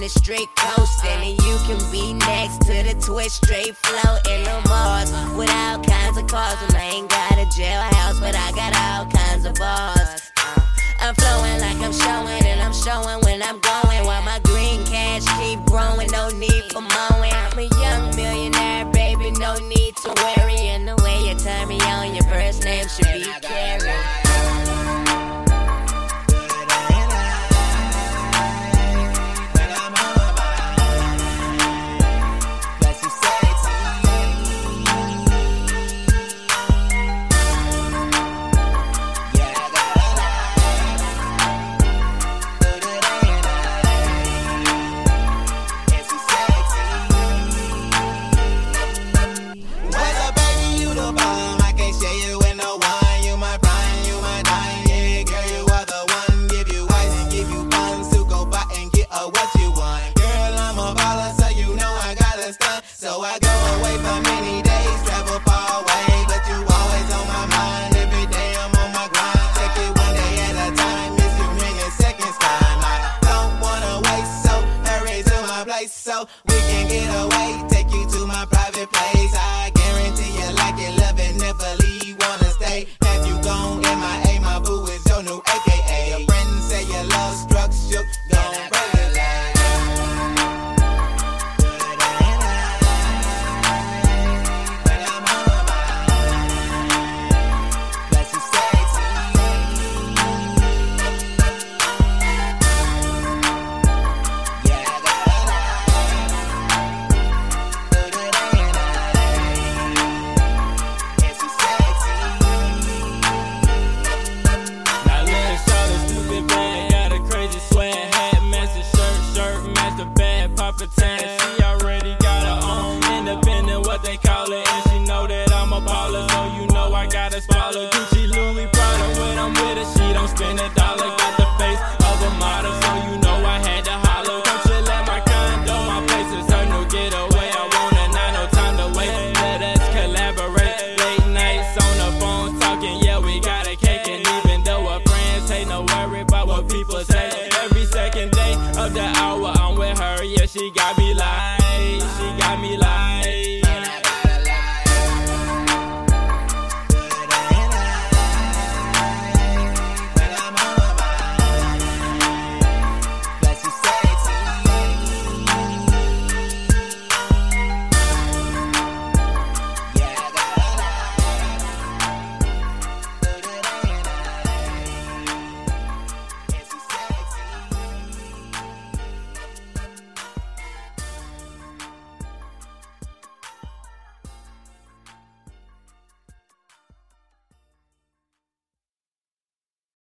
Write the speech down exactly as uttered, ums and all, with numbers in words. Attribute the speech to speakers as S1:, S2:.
S1: the street coasting. And you can be next to the twist, straight floating the Mars with all kinds of cars. And I ain't got a jailhouse, but I got all kinds of bars. I'm flowing like I'm showing, and I'm showing when I'm going. While my green cash keep growing, no need for mowing. I'm a young millionaire, baby, no need to worry. And the way you turn me on, your first name should be Carrie.
S2: So I go away for many days, travel far away, but you always on my mind. Every day I'm on my grind, take it one day at a time. Miss you million seconds time. I don't wanna waste, so hurry to my place so we can get away. Take you to my private place. I guarantee you like it, love it, never leave, wanna stay. Have you gone M I A? My boo is your new A K A. Your friends say your love struck, shook, don't relate.
S3: She already got her own independent, what they call it, and she know that I'm a baller, so you know I gotta spoil her. Gucci, Louis, Prada, when I'm with her, she don't spend a dollar.